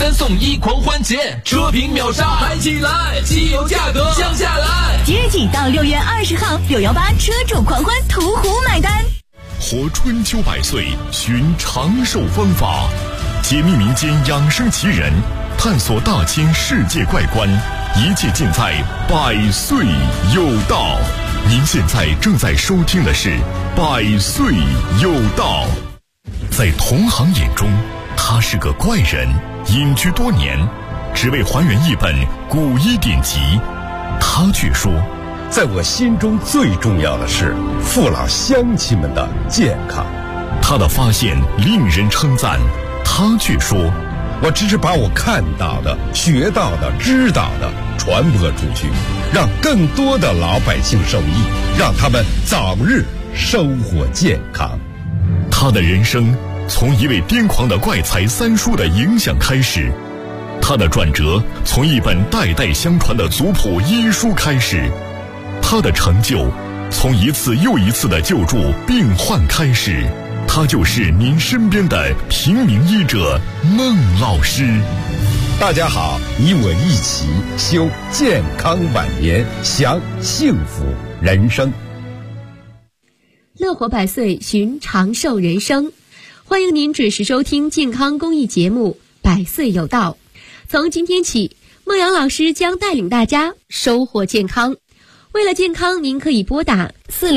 3送1狂欢节，车评秒杀，买起来，汽油价格降下来。 即日起到6月20号，618车主狂欢途虎买单。 活春秋百岁，寻长寿方法，解密民间养生奇人，探索大千世界怪观，一切尽在百岁有道。您现在正在收听的是百岁有道。在同行眼中，他是个怪人，隐居多年，只为还原一本古医典籍。他却说， 在我心中最重要的是父老乡亲们的健康。 他的发现令人称赞，他却说， 我只是把我看到的、学到的、知道的传播出去，让更多的老百姓受益，让他们早日收获健康。 他的人生从一位癫狂的怪才三叔的影响开始，他的转折从一本代代相传的族谱医书开始，他的成就从一次又一次的救助病患开始。他就是您身边的平民医者孟老师。 大家好，你我一起修健康晚年，享幸福人生。 乐活百岁，寻长寿人生。欢迎您准时收听健康公益节目《百岁有道》。从今天起，孟阳老师将带领大家收获健康。为了健康，您可以拨打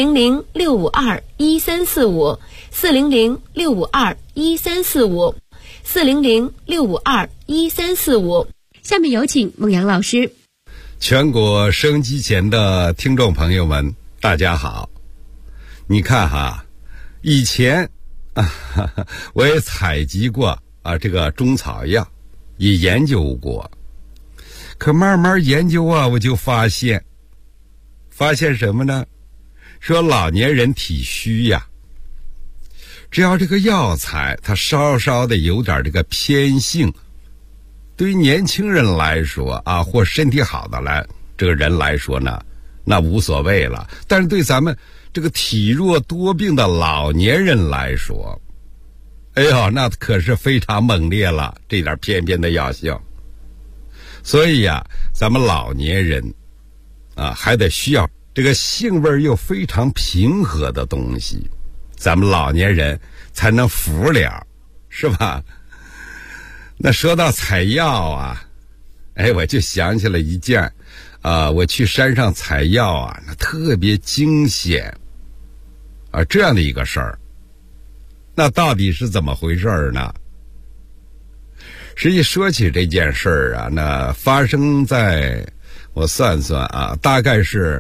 400-652-1345 400-652-1345 400-652-1345。下面有请孟阳老师。 全国收音机前的听众朋友们，大家好。你看哈，以前我也采集过这个中草药，也研究过。可慢慢研究我就发现什么呢？说老年人体虚呀，只要这个药材它稍稍的有点这个偏性，对于年轻人来说或身体好的这个人来说呢，那无所谓了。但是对咱们这个体弱多病的老年人来说，哎呦，那可是非常猛烈了，这点偏偏的药性。所以咱们老年人还得需要这个性味又非常平和的东西，咱们老年人才能服了，是吧？那说到采药我就想起了一件我去山上采药那特别惊险这样的一个事儿。那到底是怎么回事呢？实际说起这件事儿那发生在我算算大概是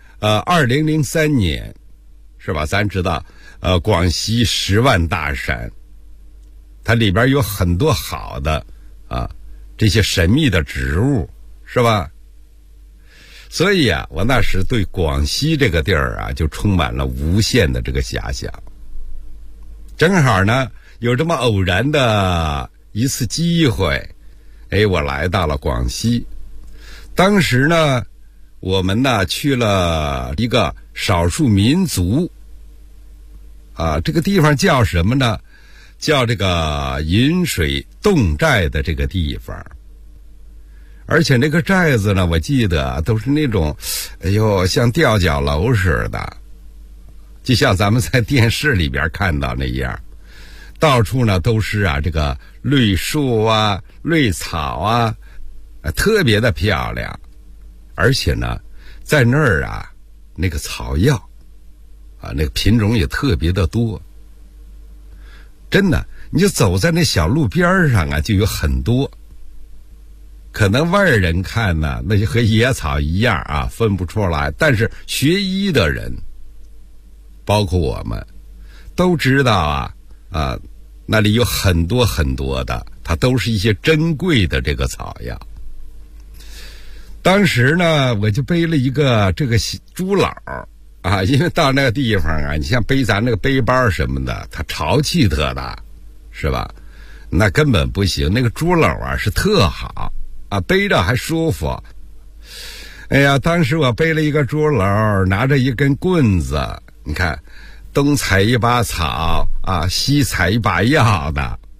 2003年，是吧？咱知道广西10万大山，它里边有很多好的这些神秘的植物，是吧？所以我那时对广西这个地儿就充满了无限的这个遐想。正好呢有这么偶然的一次机会，我来到了广西。当时呢我们去了一个少数民族这个地方叫什么呢？叫这个饮水洞寨的这个地方。而且那个寨子呢，我记得都是那种像吊脚楼似的，就像咱们在电视里边看到那样，到处呢都是这个绿树绿草特别的漂亮。而且呢在那儿那个草药那个品种也特别的多。真的，你就走在那小路边上就有很多，可能外人看呢那就和野草一样分不出来，但是学医的人包括我们都知道那里有很多很多的，它都是一些珍贵的这个草药。当时呢我就背了一个这个猪篓因为到那个地方你像背咱那个背包什么的，它潮气特大，是吧？那根本不行，那个猪篓是特好背着还舒服。哎呀，当时我背了一个猪篓，拿着一根棍子，你看东采一把草西采一把药的，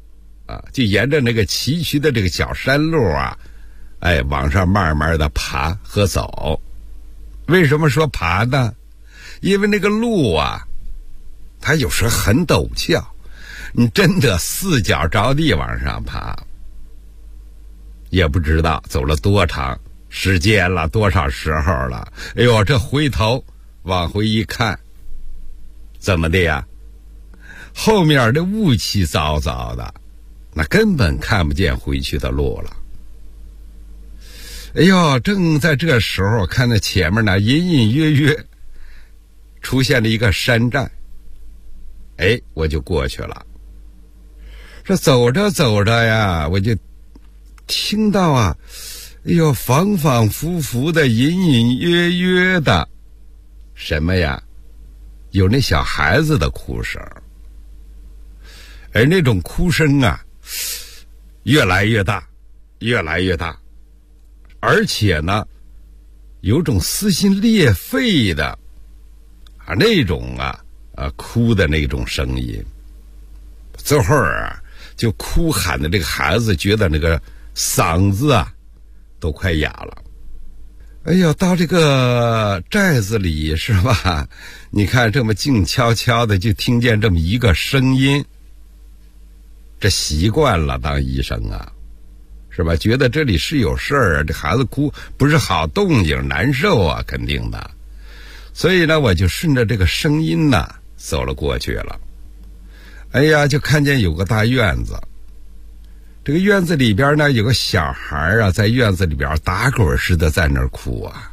啊，就沿着那个崎岖的这个小山路啊，往上慢慢的爬和走。为什么说爬呢？因为那个路啊，它有时很陡峭，你真的四脚着地往上爬，也不知道走了多长时间了，多少时候了。哎呦，这回头往回一看，怎么的呀？后面的雾气糟糟的，那根本看不见回去的路了。哎呦，正在这时候，看到前面呢隐隐约约出现了一个山寨，我就过去了。这走着走着呀，我就听到啊，仿仿佛佛的隐隐约约的什么呀？有那小孩子的哭声，而那种哭声啊，越来越大，越来越大，而且呢，有种撕心裂肺的那种哭的那种声音。最后啊，就哭喊的这个孩子觉得那个嗓子啊都快哑了。哎呀，到这个寨子里是吧？你看这么静悄悄的，就听见这么一个声音，这习惯了当医生啊，是吧？觉得这里是有事儿啊，这孩子哭不是好动静，难受啊，肯定的。所以呢，我就顺着这个声音呢走了过去了。哎呀，就看见有个大院子，这个院子里边呢有个小孩啊，在院子里边打滚似的在那儿哭啊。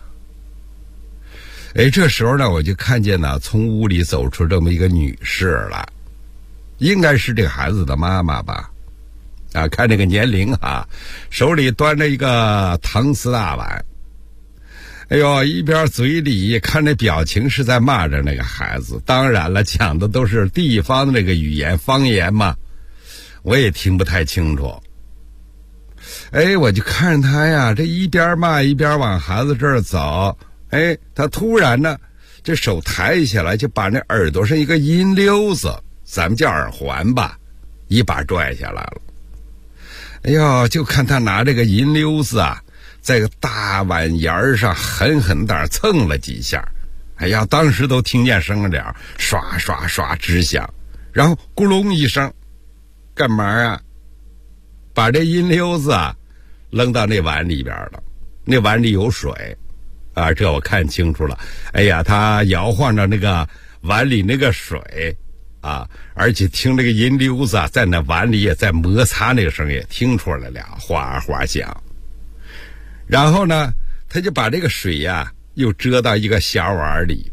这时候呢，我就看见呢从屋里走出这么一个女士了，应该是这个孩子的妈妈吧。看这个年龄手里端着一个搪瓷大碗，一边嘴里看这表情是在骂着那个孩子。当然了，讲的都是地方的那个语言方言嘛，我也听不太清楚。我就看着他呀，这一边骂一边往孩子这儿走。他突然呢，这手抬起来，就把那耳朵上一个银溜子，咱们叫耳环吧，一把拽下来了。就看他拿这个银溜子啊，在个大碗沿上狠狠地蹭了几下。当时都听见声了，刷刷刷直响，然后咕隆一声，干嘛啊？把这银溜子啊扔到那碗里边了。那碗里有水这我看清楚了。他摇晃着那个碗里那个水而且听那个银溜子在那碗里也在摩擦，那个声也听出来了，哗哗响。然后呢，他就把这个水又遮到一个小碗里，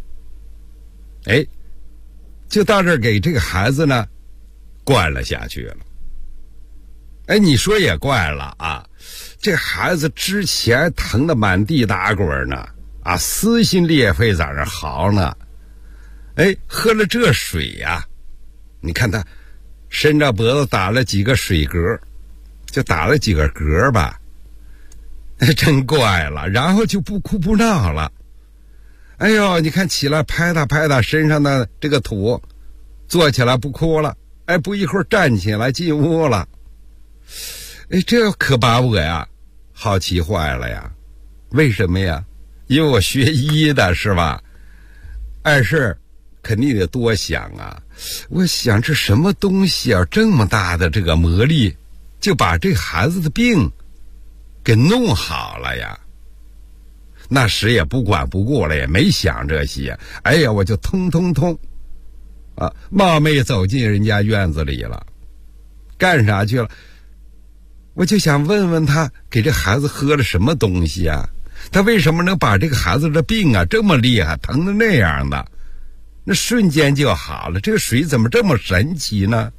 就到这儿给这个孩子呢灌了下去了。你说也怪了这孩子之前疼得满地打滚呢撕心裂肺在那嚎呢，喝了这水你看他伸着脖子打了几个水嗝，就打了几个嗝吧，真怪了。然后就不哭不闹了。你看起来拍打身上的这个土，坐起来不哭了。不一会儿站起来进屋了。这可把我好奇坏了呀。为什么呀？因为我学医的是吧？碍事肯定得多想我想这什么东西这么大的这个魔力，就把这孩子的病给弄好了呀。那时也不管不顾了，也没想这些。我就通冒昧走进人家院子里了。干啥去了？我就想问问他给这孩子喝了什么东西他为什么能把这个孩子的病这么厉害，疼得那样的，那瞬间就好了？这个水怎么这么神奇呢？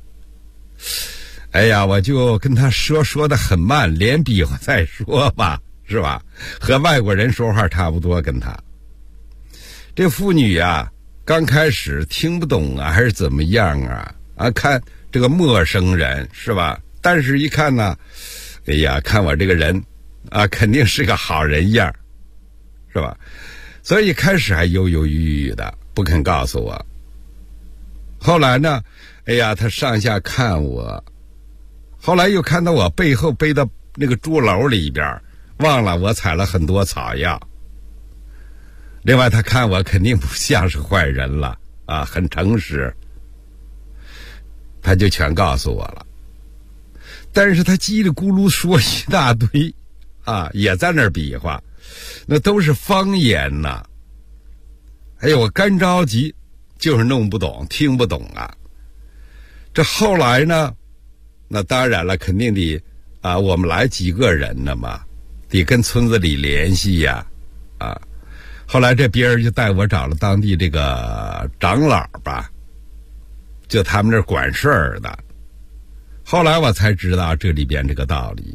我就跟他说的很慢，连比划再说吧，是吧？和外国人说话差不多。跟他这妇女刚开始听不懂还是怎么样看这个陌生人是吧？但是一看呢，看我这个人肯定是个好人样，是吧？所以开始还犹犹豫豫的，不肯告诉我。后来呢，他上下看我， 后来又看到我背后背到那个猪篓里边，忘了我采了很多草药。另外他看我肯定不像是坏人了啊，很诚实，他就全告诉我了。但是他叽里咕噜说一大堆啊，也在那儿比划，那都是方言呐。哎呦，我干着急，就是弄不懂，听不懂啊。这后来呢，那当然了，肯定得啊，我们来几个人呢嘛，得跟村子里联系呀，啊。后来这别人就带我找了当地这个长老吧，就他们那儿管事儿的。后来我才知道这里边这个道理。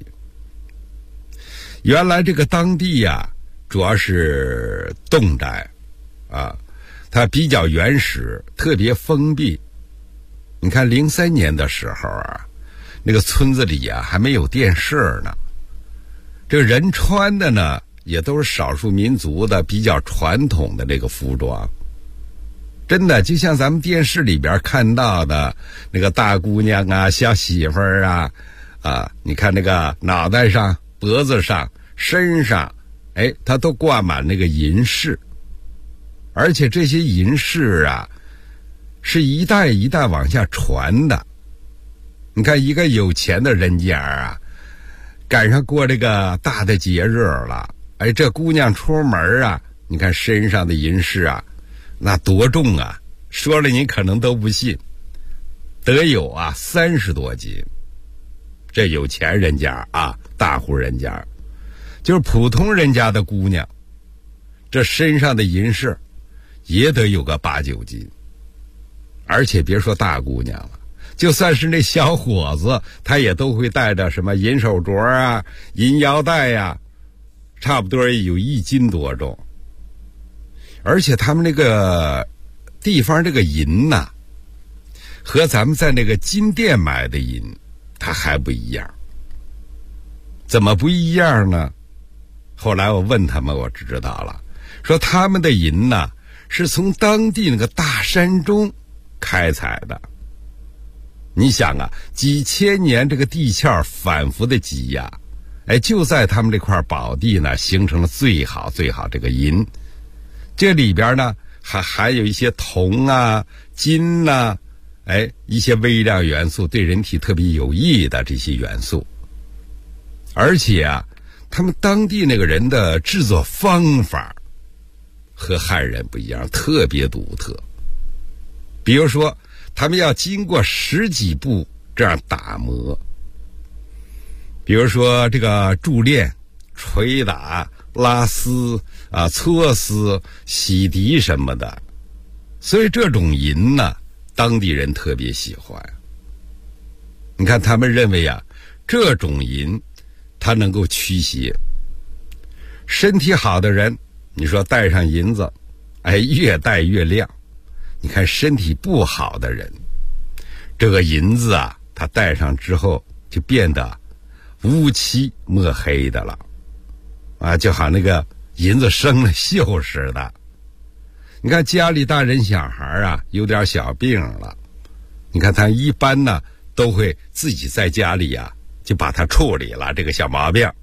原来这个当地呀，主要是侗寨啊，它比较原始，特别封闭。你看03年的时候啊，那个村子里啊还没有电视呢，这个人穿的呢也都是少数民族的比较传统的这个服装，真的就像咱们电视里边看到的那个大姑娘啊、小媳妇儿啊，你看那个脑袋上、脖子上、身上，哎，它都挂满那个银饰，而且这些银饰啊，是一代一代往下传的。你看一个有钱的人家啊，赶上过这个大的节日了。哎，这姑娘出门啊，你看身上的银饰啊，那多重啊！说了你可能都不信，得有啊30多斤。这有钱人家啊，大户人家，就是普通人家的姑娘，这身上的银饰也得有个8、9斤。而且别说大姑娘了，就算是那小伙子，他也都会带着什么银手镯啊、银腰带呀。差不多有1斤多重。而且他们那个地方这个银呐，和咱们在那个金店买的银它还不一样。怎么不一样呢？后来我问他们，我知道了，说他们的银呐是从当地那个大山中开采的。你想啊，几千年这个地壳反复的挤压，哎，就在他们这块宝地呢，形成了最好这个银。这里边呢，还有一些铜啊、金啊，哎，一些微量元素，对人体特别有益的这些元素。而且啊，他们当地那个人的制作方法和汉人不一样，特别独特。比如说，他们要经过10几步这样打磨。比如说这个铸炼、捶打、拉丝啊、搓丝、洗涤什么的，所以这种银呢，当地人特别喜欢。你看他们认为啊，这种银它能够驱邪。身体好的人，你说戴上银子，哎，越戴越亮。你看身体不好的人，这个银子啊，它戴上之后就变得乌漆墨黑的了，啊，就好那个银子生了锈似的。你看家里大人小孩啊，有点小病了，你看他一般呢都会自己在家里啊就把它处理了这个小毛病，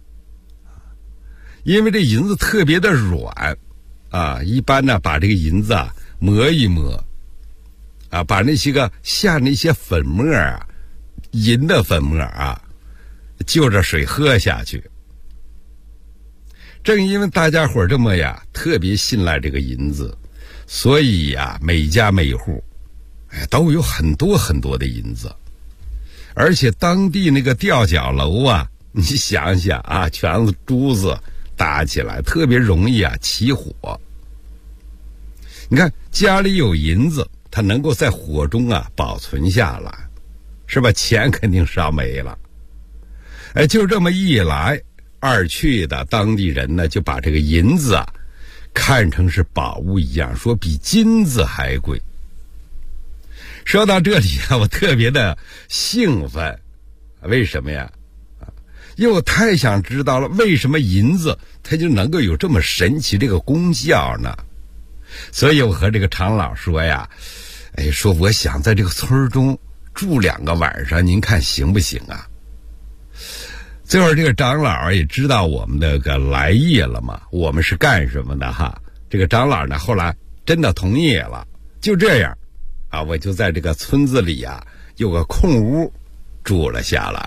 因为这银子特别的软啊，一般呢把这个银子啊磨一磨啊，把那些个下那些粉末啊，银的粉末啊，就着水喝下去。正因为大家伙这么呀特别信赖这个银子，所以呀每家每户哎都有很多很多的银子。而且当地那个吊脚楼啊，你想想啊，全是珠子搭起来特别容易啊起火。你看家里有银子，它能够在火中啊保存下来，是吧？钱肯定烧没了。哎，就这么一来二去的，当地人呢就把这个银子啊看成是宝物一样，说比金子还贵。说到这里啊，我特别的兴奋，为什么呀？因为我太想知道了，为什么银子它就能够有这么神奇这个功效呢？所以我和这个常老说呀，哎，说我想在这个村中住2个晚上，您看行不行啊？最后这个长老也知道我们那个来意了嘛，我们是干什么的哈。这个长老呢后来真的同意了，就这样啊，我就在这个村子里啊有个空屋住了下来。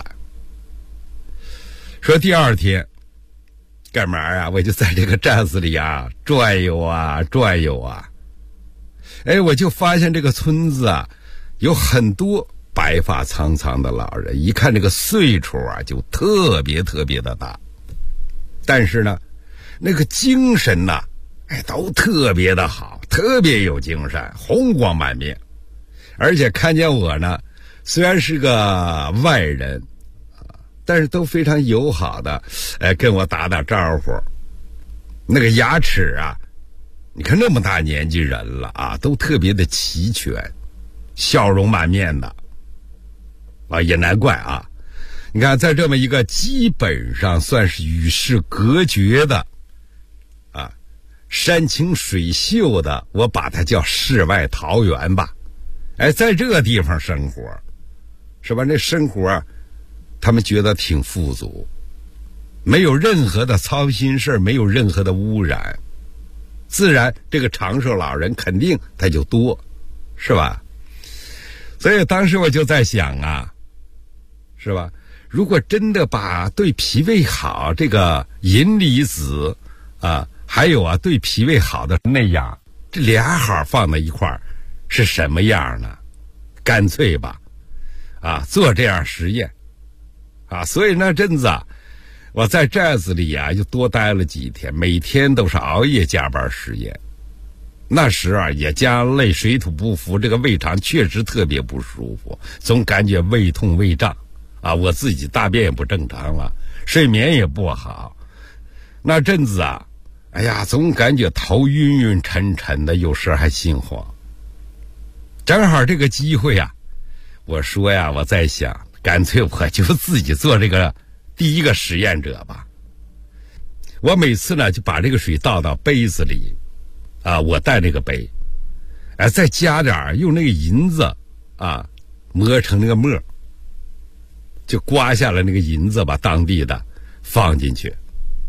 说第2天干嘛啊？我就在这个寨子里啊转悠啊转悠啊。哎，我就发现这个村子啊有很多白发苍苍的老人，一看这个岁数啊就特别的大，但是呢那个精神呐，哎，都特别的好，特别有精神，红光满面。而且看见我呢，虽然是个外人但是都非常友好的跟我打招呼。那个牙齿啊，你看那么大年纪人了啊，都特别的齐全，笑容满面的啊，也难怪啊。你看在这么一个基本上算是与世隔绝的啊山清水秀的，我把它叫世外桃源吧。哎，在这个地方生活是吧，那生活啊他们觉得挺富足，没有任何的操心事，没有任何的污染，自然这个长寿老人肯定他就多，是吧？所以当时我就在想啊，是吧，如果真的把对脾胃好这个银离子啊，还有啊对脾胃好的那样，这俩好放在一块儿是什么样呢？干脆吧啊做这样实验啊。所以那阵子啊我在寨子里啊就多待了几天，每天都是熬夜加班实验。那时啊也家累水土不服，这个胃肠确实特别不舒服，总感觉胃痛胃胀啊，我自己大便也不正常了，睡眠也不好。那阵子啊哎呀总感觉头晕晕沉沉的，有时还心慌。正好这个机会啊，我说呀，我在想干脆我就自己做这个第一个实验者吧。我每次呢就把这个水倒到杯子里啊，我带这个杯，哎，再加点用那个银子啊磨成那个沫，就刮下来那个银子吧，当地的放进去。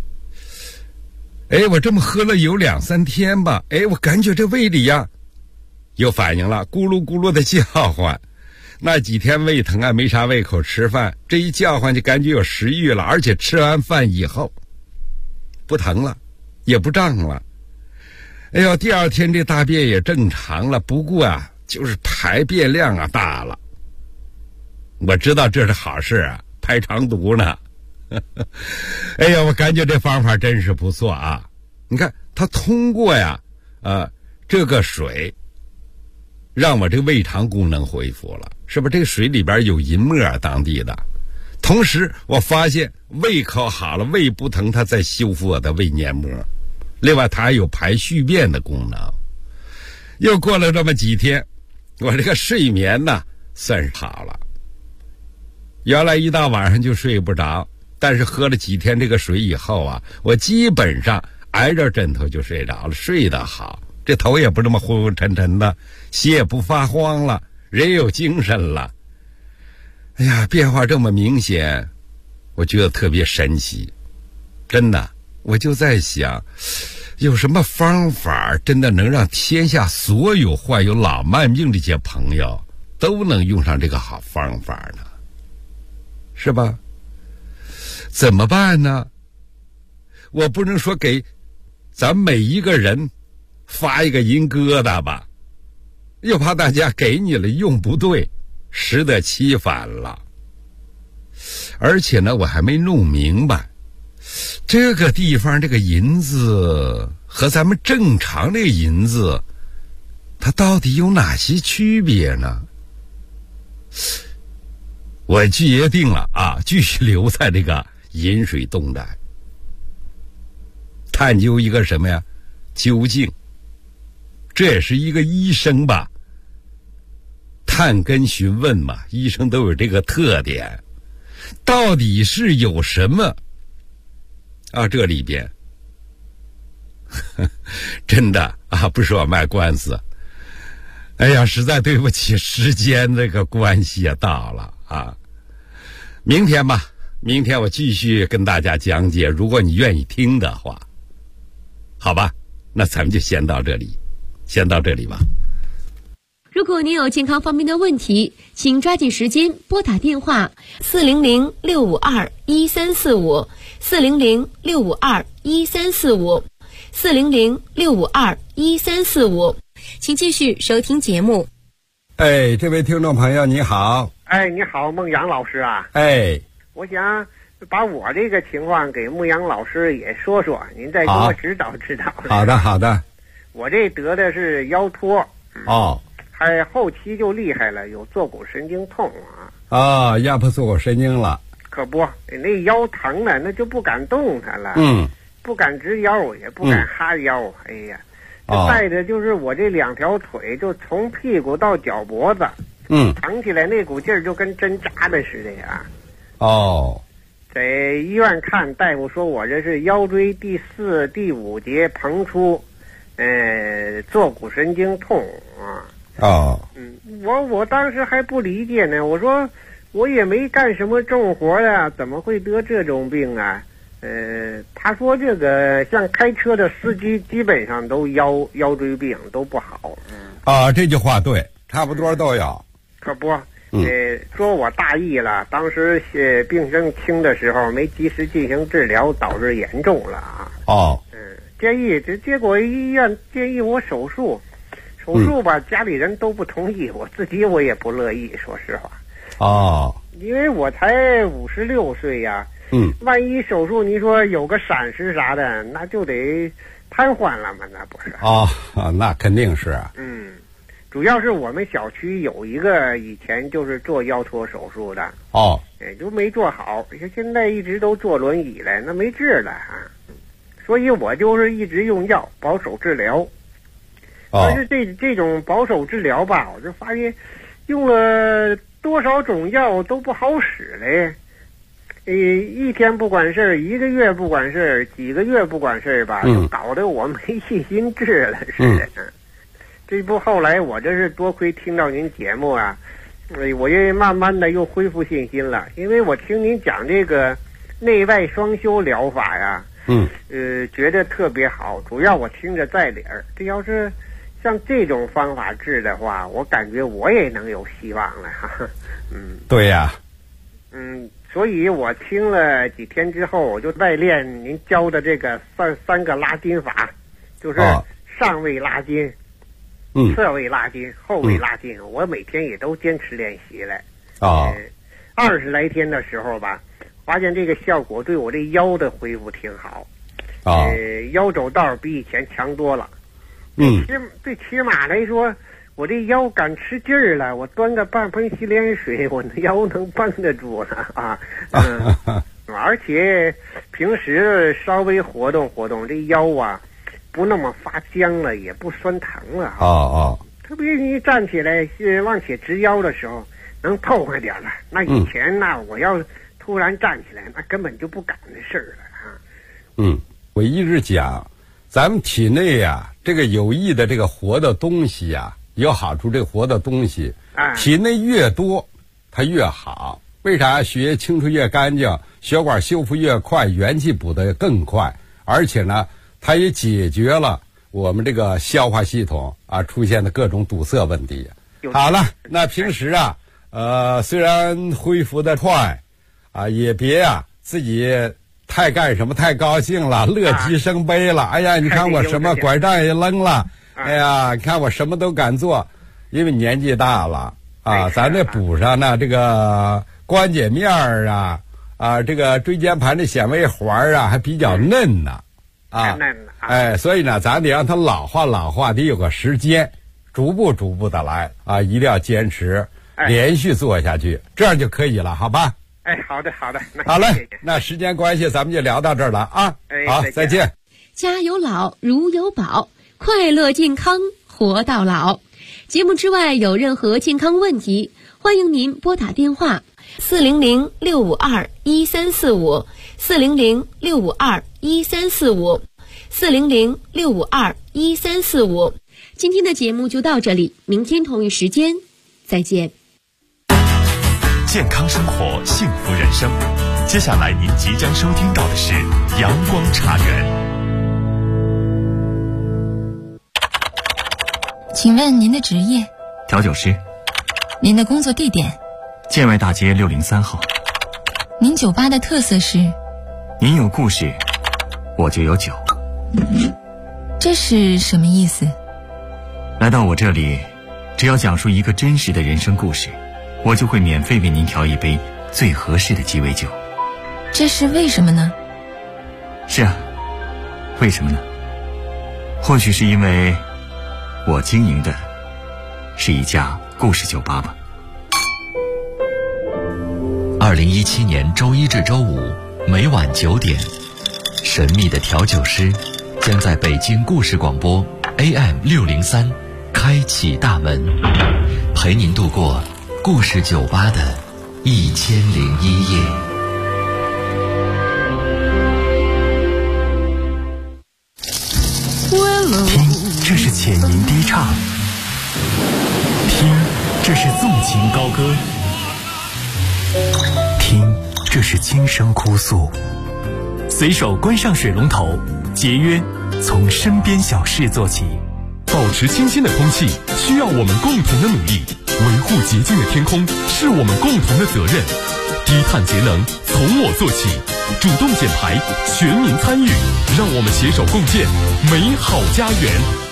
哎，我这么喝了有2-3天吧，哎，我感觉这胃里呀有反应了，咕噜咕噜的叫唤。那几天胃疼啊，没啥胃口吃饭，这一叫唤就感觉有食欲了，而且吃完饭以后不疼了，也不胀了。哎呦，第2天这大便也正常了，不过啊就是排便量啊大了。我知道这是好事啊，排肠毒呢。哎呀，我感觉这方法真是不错啊。你看它通过呀这个水让我这个胃肠功能恢复了，是不是？这个水里边有银沫当地的，同时我发现胃口好了，胃不疼，它在修复我的胃黏膜，另外它还有排蓄便的功能。又过了这么几天，我这个睡眠呢算是好了，原来一到晚上就睡不着，但是喝了几天这个水以后啊，我基本上挨着枕头就睡着了，睡得好，这头也不这么昏昏沉沉的，心也不发慌了，人也有精神了。哎呀，变化这么明显，我觉得特别神奇。真的，我就在想，有什么方法真的能让天下所有患有老慢病这些朋友都能用上这个好方法呢？是吧？怎么办呢？我不能说给咱每一个人发一个银疙瘩吧，又怕大家给你了用不对，适得其反了。而且呢，我还没弄明白这个地方这个银子和咱们正常的银子它到底有哪些区别呢？我决定了啊，继续留在这个饮水洞寨，探究一个什么呀？究竟。这也是一个医生吧，探根询问嘛，医生都有这个特点。到底是有什么啊？这里边真的啊，不是我卖官司， 哎呀，实在对不起，时间这个关系也到了啊。明天吧，明天我继续跟大家讲解，如果你愿意听的话，好吧？那咱们就先到这里吧。 如果您有健康方面的问题，请抓紧时间拨打电话400-652-1345 400-652-1345 400-652-1345，请继续收听节目。 哎，这位听众朋友你好。 哎，你好，孟阳老师啊。 哎， 我想把我这个情况给孟阳老师也说说，您再给我指导指导。 好的。 我这得的是腰托。 哦。 还后期就厉害了，有坐骨神经痛啊。 啊，压迫坐骨神经了。 可不，那腰疼了，那就不敢动弹了。不敢直腰，也不敢哈腰。哎呀，带着就是我这2条腿，就从屁股到脚脖子，疼起来那股劲儿就跟针扎的似的呀。 哦， 在医院看，大夫说我这是腰椎第4、第5节膨出，坐骨神经痛啊。 哦， 我当时还不理解呢，我说我也没干什么重活呀，怎么会得这种病啊？他说这个像开车的司机基本上都腰椎病都不好。 这句话对，差不多都有。 可不，说我大意了，当时病症轻的时候没及时进行治疗，导致严重了啊。结果医院建议我手术吧，家里人都不同意，我自己我也不乐意，说实话。因为我才56岁呀。万一手术你说有个闪失啥的，那就得瘫痪了嘛，那不是？ 那肯定是啊。 主要是我们小区有一个以前就是做腰托手术的，就没做好，现在一直都坐轮椅了，那没治了啊。所以我就是一直用药保守治疗。但是这种保守治疗吧，我就发现用了多少种药都不好使嘞。一天不管事儿，1个月不管事儿，几个月不管事儿吧，就搞得我没信心治了似的。这不后来我这是多亏听到您节目啊，我也慢慢的又恢复信心了，因为我听您讲这个内外双修疗法呀，觉得特别好，主要我听着在理儿。这要是像这种方法治的话，我感觉我也能有希望了哈。 对呀。 所以我听了几天之后，我就在练您教的这个三个拉筋法，就是上位拉筋、侧位拉筋、后位拉筋。我每天也都坚持练习了。20来天的时候吧，发现这个效果对我这腰的恢复挺好。腰走道比以前强多了。最起码来说，我这腰敢吃劲儿了，我端个半盆洗脸水，我的腰能绷得住了啊。而且平时稍微活动活动，这腰啊不那么发僵了，也不酸疼了。特别你站起来往起直腰的时候，能透快点了。那以前呢，我要突然站起来，那根本就不敢的事儿了啊。 我一直讲，咱们体内呀，这个有益的这个活的东西呀，有好处。这个活的东西，体内越多，它越好。为啥？血液清除越干净，血管修复越快，元气补得更快。而且呢，它也解决了我们这个消化系统出现的各种堵塞问题。好了，那平时虽然恢复得快也别自己太干什么太高兴了，乐极生悲了。哎呀，你看我什么拐杖也扔了，哎呀，你看我什么都敢做，因为年纪大了咱这补上呢，这个关节面这个椎间盘的显微环还比较嫩呢所以呢，咱得让它老化得有个时间，逐步的来一定要坚持，连续做下去，这样就可以了，好吧？ 好的，好嘞，那时间关系，咱们就聊到这儿了好，再见。 家有老，如有宝，快乐健康活到老。节目之外有任何健康问题，欢迎您拨打电话400-652-1345 400-652-1345 400-652-1345。 今天的节目就到这里，明天同一时间再见。 健康生活，幸福人生。接下来您即将收听到的是阳光茶园。 请问您的职业？ 调酒师。 您的工作地点？ 建外大街603号。 您酒吧的特色是？ 您有故事，我就有酒。 这是什么意思？ 来到我这里，只要讲述一个真实的人生故事，我就会免费为您调一杯最合适的鸡尾酒。 这是为什么呢？ 是啊，为什么呢？或许是因为我经营的是一家故事酒吧吧。 2017年周一至周五每晚9点，神秘的调酒师将在北京故事广播 AM603开启大门，陪您度过故事酒吧的1001夜。 听，这是浅吟低唱；听，这是纵情高歌；听，这是轻声哭诉。随手关上水龙头，节约从身边小事做起。 保持清新的空气需要我们共同的努力，维护洁净的天空是我们共同的责任。低碳节能从我做起，主动减排，全民参与，让我们携手共建美好家园。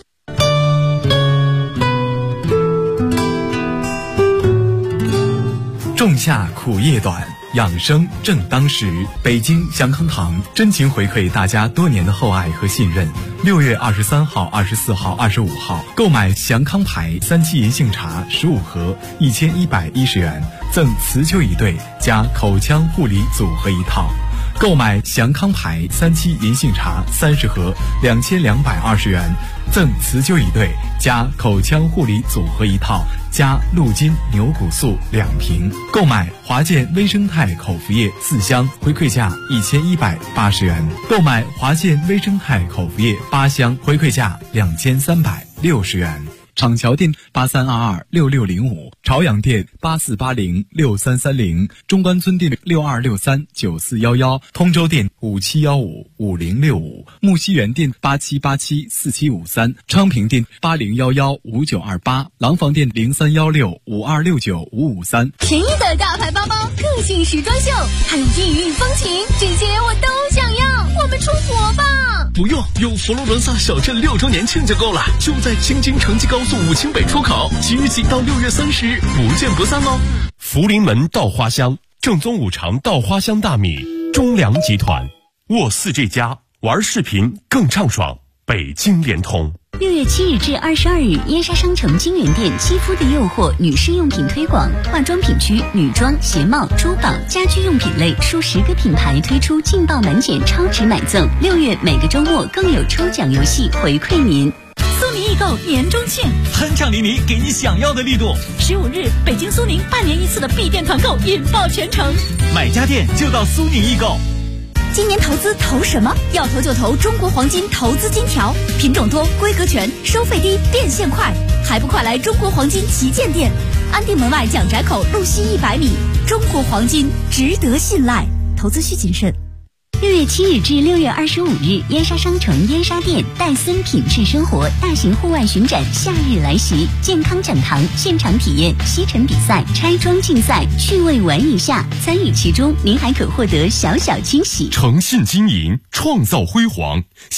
仲夏苦夜短，养生正当时。北京祥康堂真情回馈大家多年的厚爱和信任。6月23号、24号、25号，购买祥康牌3七银杏茶15盒，1110元，赠辞旧椅对加口腔护理组合一套。购买祥康牌3七银杏茶30盒，2220元，赠辞旧椅对加口腔护理组合一套，加鹿筋牛骨素2瓶。购买华健微生态口服液4箱，回馈价1180元。购买华健微生态口服液8箱，回馈价2360元。厂桥店83226605，朝阳店84806330，中关村店62639411，通州店57155065，木樨园店87874753，昌平店80115928，廊坊店031652695553。 便宜的大牌包包，个性时装秀，还有异域风情，这些我都想要。我们出国吧！ 不用，有佛罗伦萨小镇6周年庆就够了，就在京津城际高速武清北出口，即日起到6月30日，不见不散哦。 福临门稻花香，正宗五常稻花香大米，中粮集团，沃4G+，玩视频更畅爽，北京联通。 6月7日至22日，燕莎商城金源店肌肤的诱惑女士用品推广，化妆品区女装、鞋帽、珠宝、家居用品类数10个品牌推出劲爆满减超值买赠。6月每个周末更有抽奖游戏回馈您。 苏宁易购年中庆， 酣畅淋漓，给你想要的力度。 15日，北京苏宁半年一次的闭店团购引爆全城， 买家电就到苏宁易购。 今年投资投什么？要投就投中国黄金投资金条，品种多，规格全，收费低，变现快，还不快来中国黄金旗舰店，安定门外蒋宅口路西100米。中国黄金值得信赖，投资需谨慎。 6月7日至6月25日，燕莎商城燕莎店戴森品质生活大型户外巡展夏日来袭，健康讲堂现场体验吸尘比赛、拆装竞赛，趣味玩一下，参与其中您还可获得小小惊喜。 诚信经营，创造辉煌。